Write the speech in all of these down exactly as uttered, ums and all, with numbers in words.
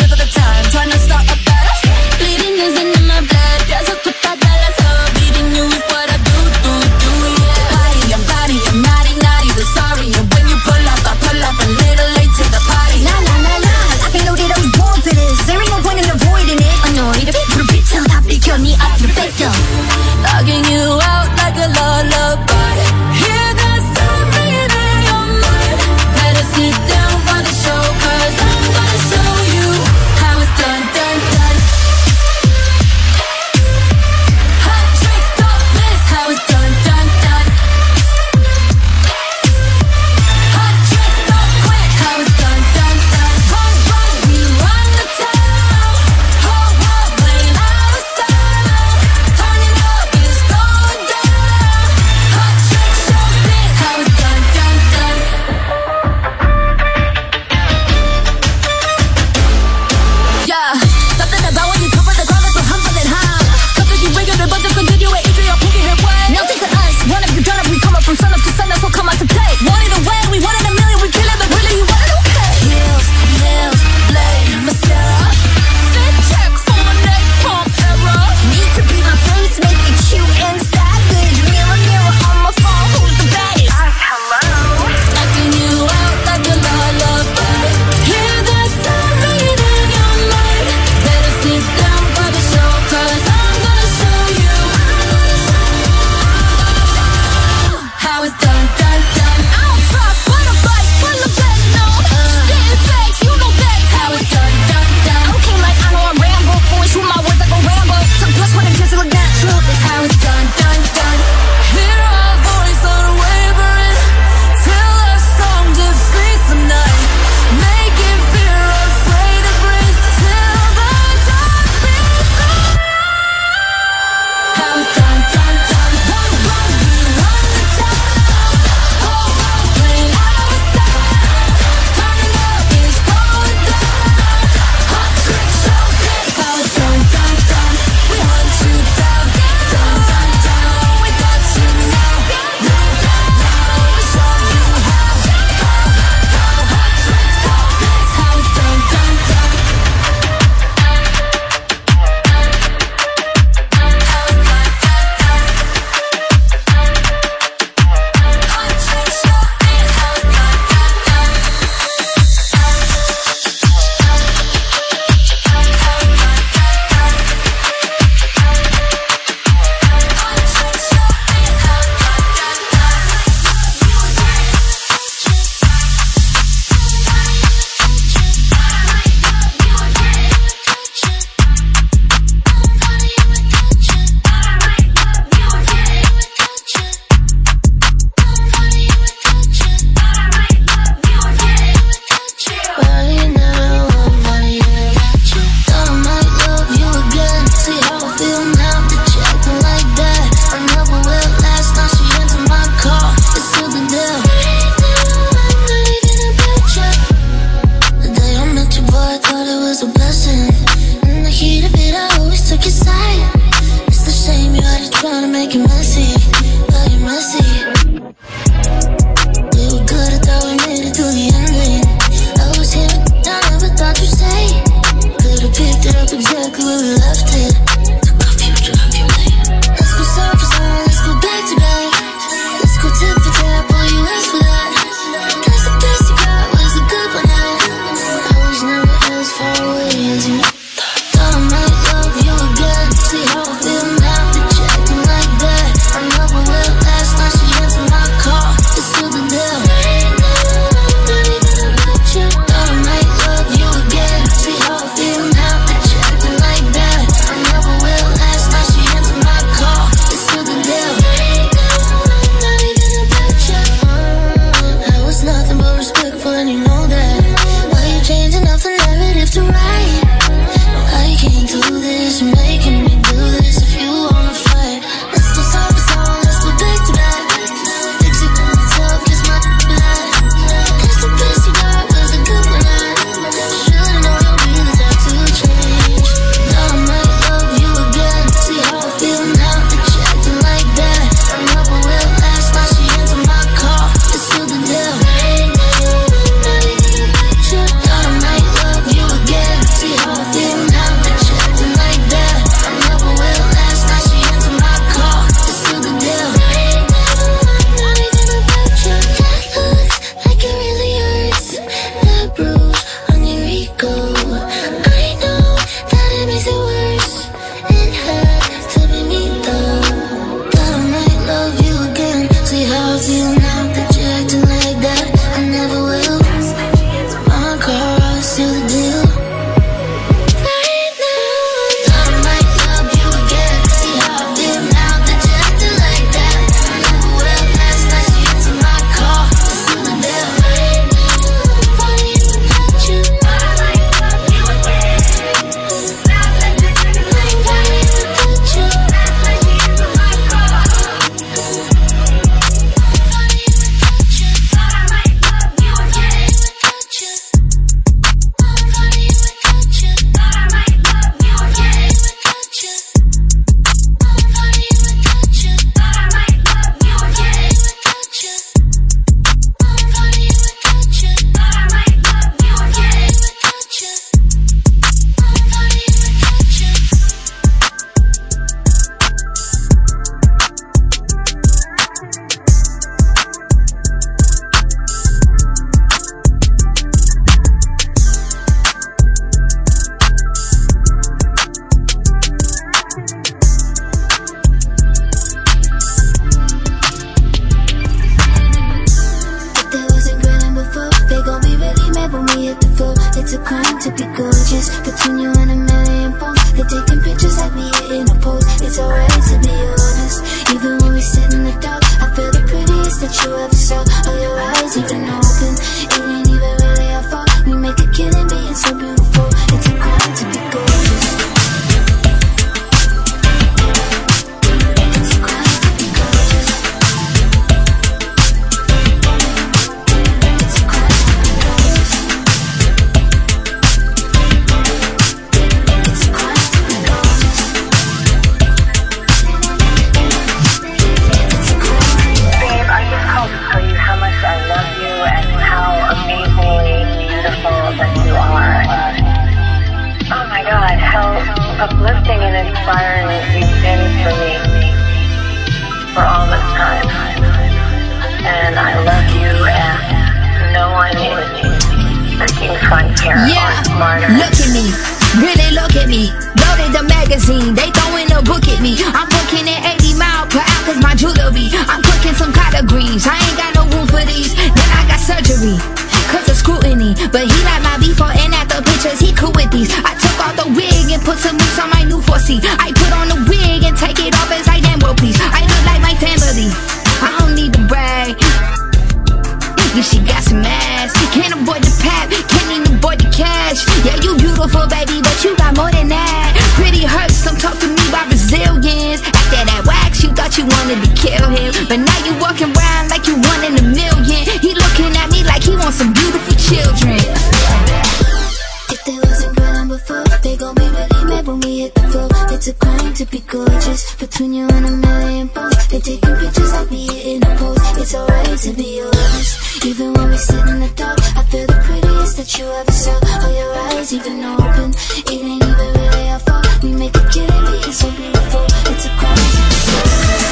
all of the time, trying to start a battle. Bleeding isn't in my blood, 계속 붙어 달라서 beating you is what I do, do, do, yeah. Party, I'm body, I'm naughty, naughty, but sorry. And when you pull up, I pull up a little late to the party. Nah, nah, nah, nah, like I know that I was born for this. There ain't no point in avoiding it. Annoyed, 불을 비춰 다 비켜 네 앞을 뺏겨. Logging you out like a lullaby. Hear that sound ringing in your mind. Better sit down for the show, cause I'm gonna show you how it's done, done, done. Hot drinks, don't miss how it's done, done, done. Hot drinks, don't quit how it's done, done, done. Run, run, we run the town. Whole world playing our style. Turning up is going down. Hot drinks, show this how it's done, done, done. Yeah, something about when you cover the crowd that's so humble and high. 갑자기 외교를 번쩍 건드려 이제야 포기해 way. Nothing to us, one of you done it. We come up from sun up to sun, that's what come out to play. One in a way, we one in a million, we kill it, but really you want it okay. Heels, nails, blade, mascara. Fit checks on my neck, pump error. Need to be my face, make it cute and savage. Mirror, mirror on my phone, who's the baddest? Us, hello. Knocking you out like a lullaby. Hear that sound ringing in your mind. Better sit down for the show, cause I'm gonna show you how it's done, done, done. I don't try, but a bite, full of venom. Spitting facts, you know that's how it's done, done, done. Okay, like I know I'm Rambo, boy, shoot my words like a Rambo. So plus one and just look natural, is how it's done, done, done. Hear our voice unwavering, till our song defeats the night. Making fear afraid to breathe, till the dark beats through. How it's done, done, done. Run, run, we run the town. Whole world playing our style. Turning up is going down. Hot drinks, show this how it's done, done, done. We hunt you down, down, down, down. We got you now, now, now. We show you how, how, how. Hot drinks, show this how it's done, done, done. How it's done, done, done. Hot drinks, show this how it's done, done, done. Right now, I'm not here. Thought I might love you again. See how I feel now that you're acting like that. I never will last. Now she into my car. It's still the deal. I'm not even a picture. The day I met you, boy, I thought it was a blessing. In the heat of it, I always took your side. It's a shame you had to try to make it messy. But you're messy. We were good, I thought we made it through the ending. I was here, I never thought you'd say. Could've picked it up exactly where we left it. Took off you, drop you later. Let's go side for side, let's go back to back. Let's go tip for tap, boy, you asked for that. Guess the best you got was a good one night. I was never as far away as you. Thought I might love you again. See how I feel now that you're acting like that. I never will last. Now she into my car. It's still the deal. Not even a picture. Thought I might love you again. See how I feel now that you're acting like that. I never will last. Now she into my car. It's still the deal. Not even a picture. I was nothing but respectful, and you know that. Why you changing up the narrative to right? gorgeous. Between you and a million posts, they're taking pictures like me hitting a pose. It's alright to be honest. Even when we sit in the dark, I feel the prettiest that you ever saw. All your eyes even open, it ain't even really our fault. We make a killing being so beautiful. It's a crime to be gorgeous. It's a crime to be gorgeous. It's a crime to be gorgeous. It's a crime to be gorgeous. It's a crime. Babe, I just called to tell you how much I love you and how amazingly beautiful that you are. Oh my God, how uplifting and inspiring you've been for me for all this time. And I love you, and no one is freaking frontier Yeah, or smarter. look at me, really look at me. Loaded the magazine, they throwing a book at me. I'm booking at eighty miles per hour cause my jewelry. I'm cooking some collard greens, I ain't got no room for these. Then I got surgery, cause of scrutiny. But he like my before and after pictures, he cool with these. I took off the wig and put some moves on my new four C. I put on the wig and take it off as I damn well please. I look like my family, I don't need to brag. Yeah, she got some ass. Can't avoid the pap, can't even avoid the cash. Yeah, you beautiful, baby, but you got more than that. Pretty hurts, don't talk to me about Brazilians. After that wax, you thought you wanted to kill him, but now you walking around like you one in a million. He looking at me like he wants some beautiful children. If they wasn't grilling before, they gon' be really mad when we hit the floor. It's a crime to be gorgeous. Between you and a million posts, they taking pictures like me hitting a pose. It's alright to be honest. Even when we sit in the dark, I feel the prettiest that you ever saw. All your eyes even open, it ain't even really our fault. We make a killing being so beautiful. It's a crime to be gorgeous.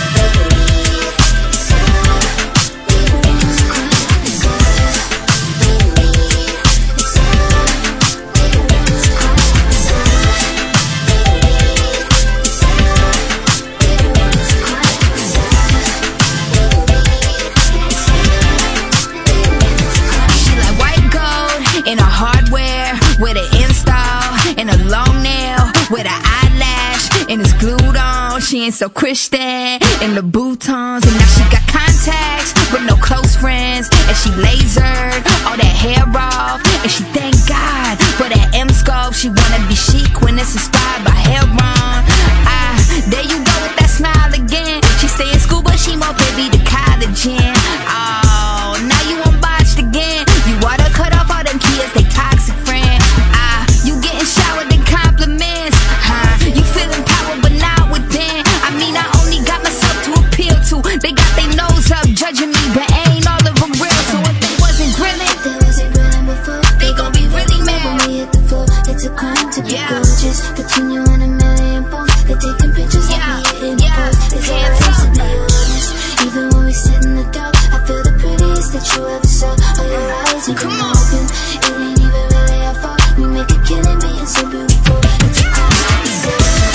With an install and a long nail, with an eyelash and it's glued on. She ain't so Christian in the boutons, and now she got contacts with no close friends, and she lasered all that hair off, and she thank God for that M scope. She wanna be chic when it's inspired by Heron. Ah, there you go with that smile again. She stay in school but she more privy to college in. Oh, now you unbotched again. You water cut off all them kids, they toxic friends. You getting showered in compliments, huh? You feeling power but not within. I mean, I only got myself to appeal to. They got their nose up judging me, but ain't all of them real. So if they wasn't grilling, if they wasn't grilling before, they gon' be really mad when we hit the floor. It's a crime to be yeah. gorgeous. Between you and a million posts, they taking pictures yeah. like me hitting yeah. a pose. It's alright to be honest. Even when we sit in the dark, I feel the prettiest that you ever saw. All your eyes even open, it ain't even really our fault. We make a killing being so beautiful. It's a crime to be gorgeous.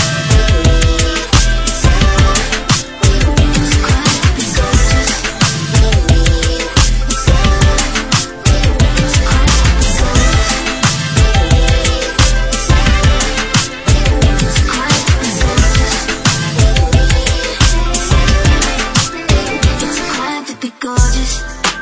It's a crime to be gorgeous. It's a crime to be gorgeous. It's a crime to be gorgeous. It's a crime to be gorgeous.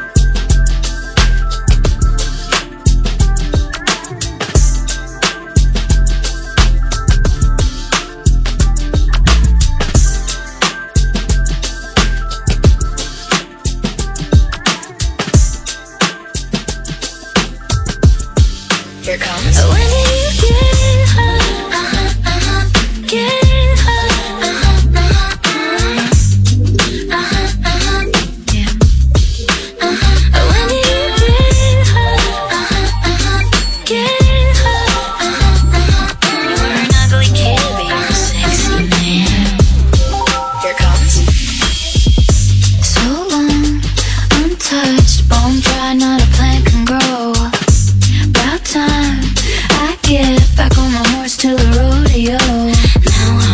Here comes. When do you get high? Uh-huh, uh-huh. Get high. Uh-huh, uh-huh. Uh-huh, uh-huh. Yeah. Uh-huh. When do you get high? Uh-huh, uh-huh. Get high. Uh-huh, uh-huh. You were an ugly kid, but you're a sexy man. Here comes. So long, untouched, bone dry, not a plant can grow. About time I get back on my horse to the rodeo. Now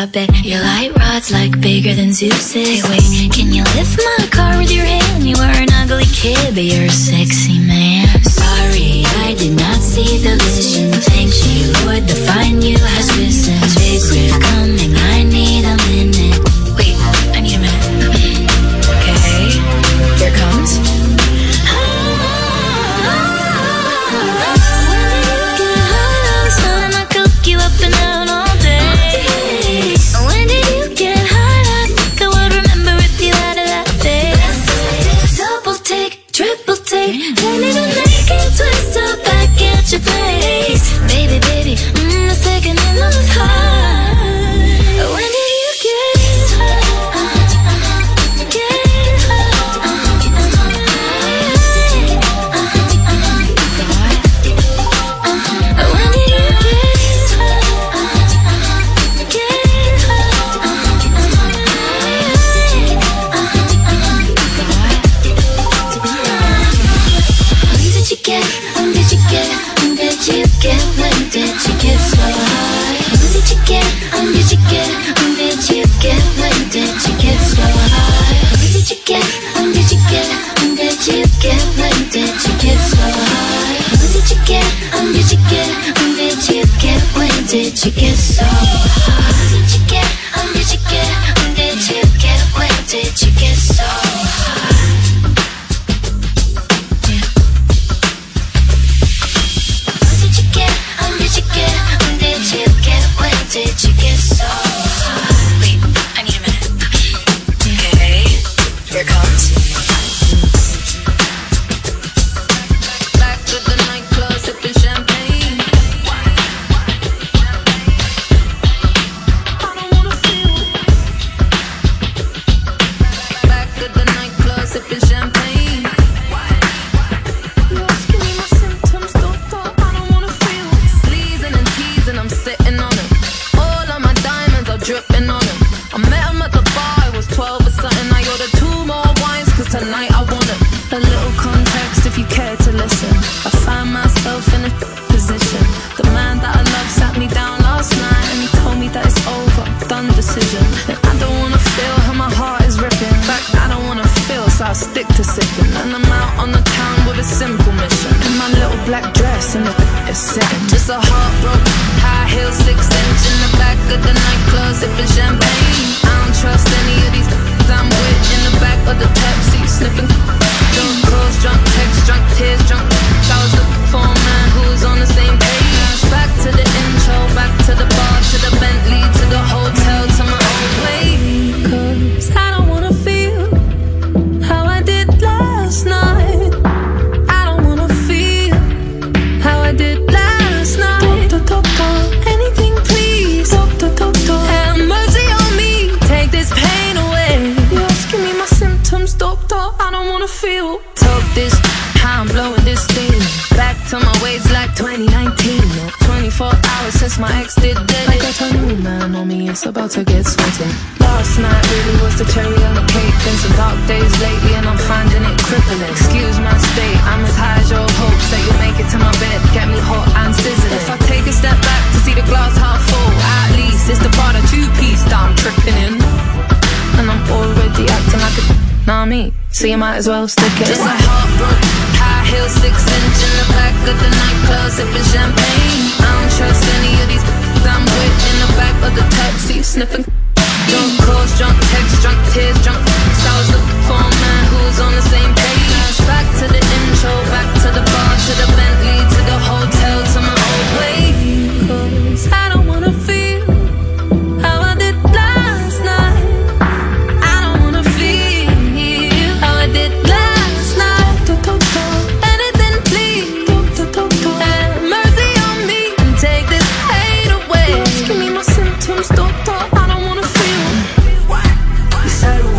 I bet your light rod's like bigger than Zeus's. Hey wait, can you lift my car with your hand? You are an ugly kid, but you're a sexy man. Sorry, I did not see the vision. Thank you, Lord, the fine you has risen. Big riff coming, I need a minute. Wait, I need a minute. Okay, here it comes. You up and down all day. When did you get high? I think I would remember if you had a that face. Double take, triple take, turn it and make it twist up back at your place. Baby, baby, mm, the second in the high. When did you get high? Get high. When did you get, when did you get, when did you get, when did you get so high? When did you get, when did you get, when did you get, when did you get so high? When did you get, when did you get, when did you get, when did you get so high? When did you get, when did you get, when did you get, when did you get so high? When did you get, when did you get, when did you get, when did you get so high? Did you get so high? Wait, I need a minute. Okay, here it comes. Back to the nightclub, sipping champagne. I don't wanna feel. Back to the nightclub, sipping champagne. You're asking me my symptoms, doctor. I don't wanna feel. Sleazing and teasing, I'm sitting on it. Dripping on him. I met him at the bar, it was twelve or something. I ordered two more wines, cause tonight I want it. A little context if you care to listen. I find myself in a position. The man that I love sat me down last night and he told me that it's over, done decision. And I don't wanna feel how my heart is ripping. In fact, I don't wanna feel, so I'll stick to sipping. And I'm out on the town with a simple mission. In my little black dress and it's sitting. Just a heartbroken, high heel, six inch in the back of the nightclub, sipping champagne. I don't trust any of these I'm with in the back of the taxi, sniffing. Drunk calls, drunk texts, drunk tears, drunk. I was looking for a man who was on the same page. Back to the intro, back to the bar, to the Bentley, to the hotel, to my own way. Cause I don't wanna feel how I did last night. I don't wanna feel how I did last night. Doctor, doctor, anything please. Doctor, doctor, have mercy on me. Take this pain away. You're asking me my symptoms, doctor. I don't wanna feel. Talk this, how I'm blowing this thing. Back to my ways like twenty nineteen. twenty-four hours since my ex did dead. I got a new man on me, it's about to get sweaty. Last night really was the cherry on the cake. Been some dark days lately and I'm finding it crippling. Excuse my state, I'm as high as your hopes that you'll make it to my bed, get me hot and sizzling. If I take a step back to see the glass half full, at least it's the part of two-piece that I'm tripping in. And I'm already acting like a nah me, so you might as well stick it. Just a heartbroken, high heel, six inch in the back of the nightclub, sipping champagne. I don't trust any of these I'm with in the back of the taxi, sniffing. Drunk calls, drunk texts, drunk tears, drunk. So I was looking for a man who was on the same page. Back to the intro, back to the bar, to the Bentley, to the hotel, to my old way. Cause I don't wanna feel how I did last night. I don't wanna feel how I did last night. Doctor, doctor, anything please. Doctor, doctor, have mercy on me and take this pain away. Give me my symptoms, doctor. I don't wanna feel. You said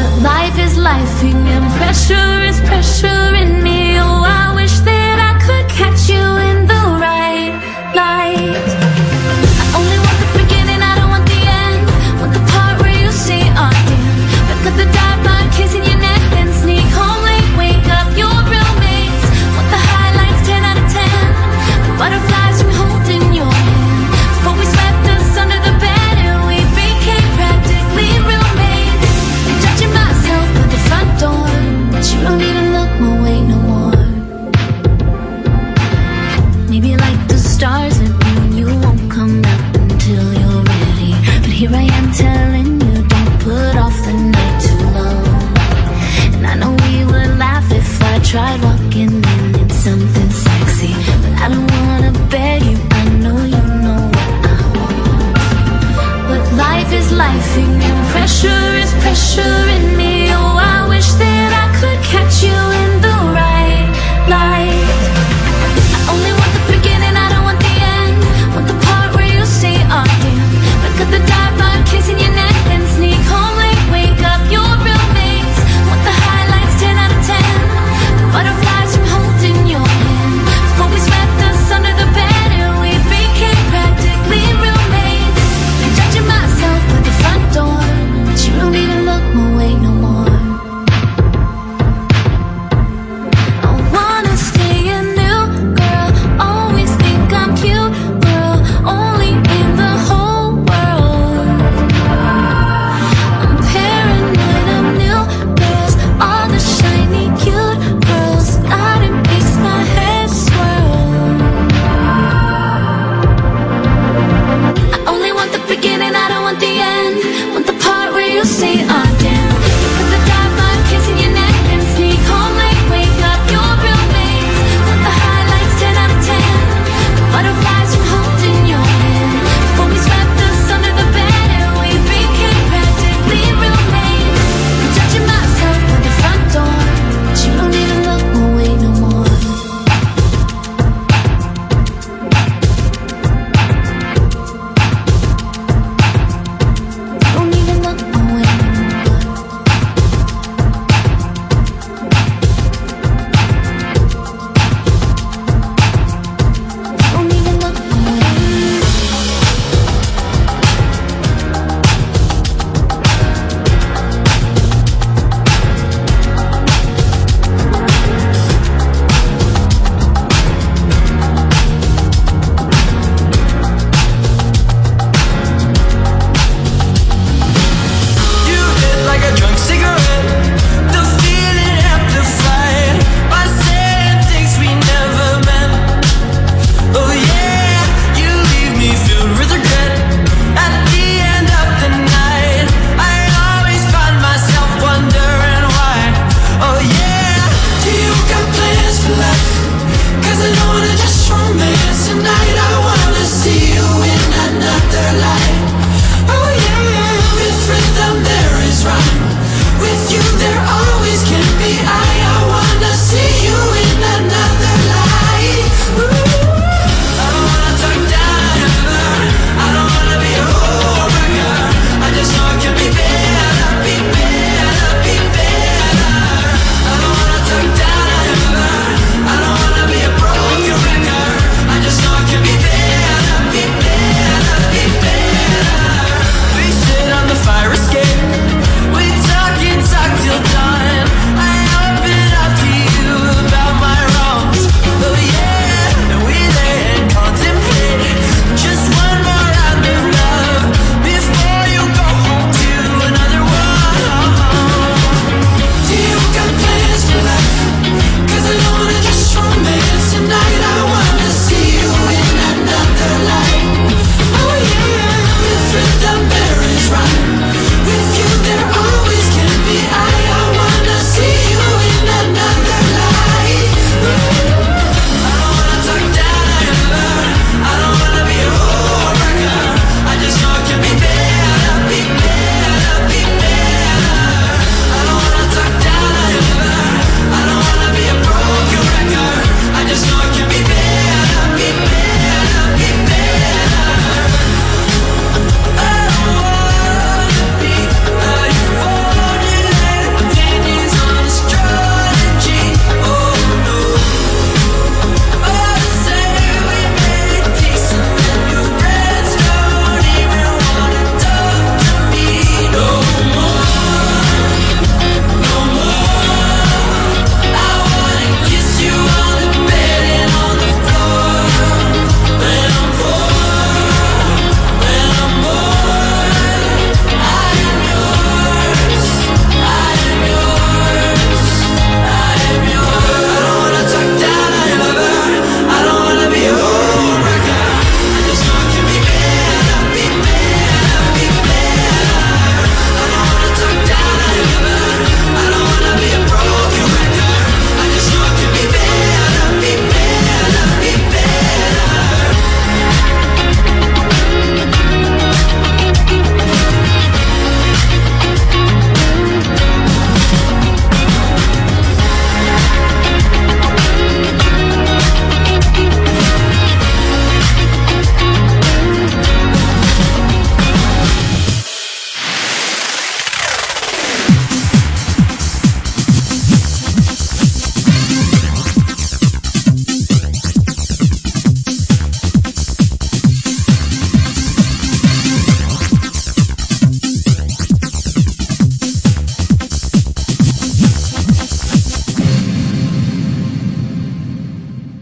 but life is lifing and pressure is pressuring me. Oh, I wish that I could catch you in the right light. I only want the beginning, I don't want the end. Want the part where you say again. Back at the dive bar, kissing your neck, then sneak home late, wake up your roommates. Want the highlights, ten out of ten. The butterflies from holding your hand. Before we swept us under the bed and we became practically roommates. I'm judging myself by the front door, but you don't even look my way no more. Maybe like the stars at noon, you won't come up until you're ready. But here I am telling you, don't put off the night too long. And I know we would laugh if I tried one